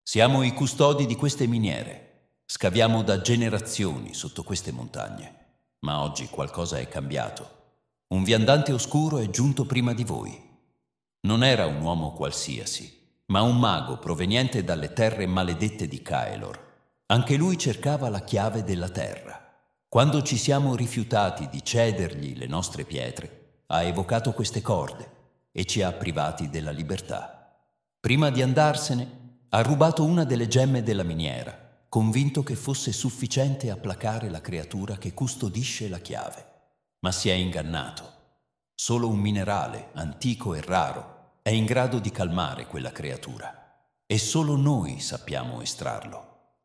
Siamo i custodi di queste miniere. Scaviamo da generazioni sotto queste montagne. Ma oggi qualcosa è cambiato. Un viandante oscuro è giunto prima di voi. Non era un uomo qualsiasi, ma un mago proveniente dalle terre maledette di Caelor. Anche lui cercava la chiave della terra. Quando ci siamo rifiutati di cedergli le nostre pietre, ha evocato queste corde e ci ha privati della libertà. Prima di andarsene, ha rubato una delle gemme della miniera, convinto che fosse sufficiente a placare la creatura che custodisce la chiave. Ma si è ingannato. Solo un minerale, antico e raro, è in grado di calmare quella creatura. E solo noi sappiamo estrarlo.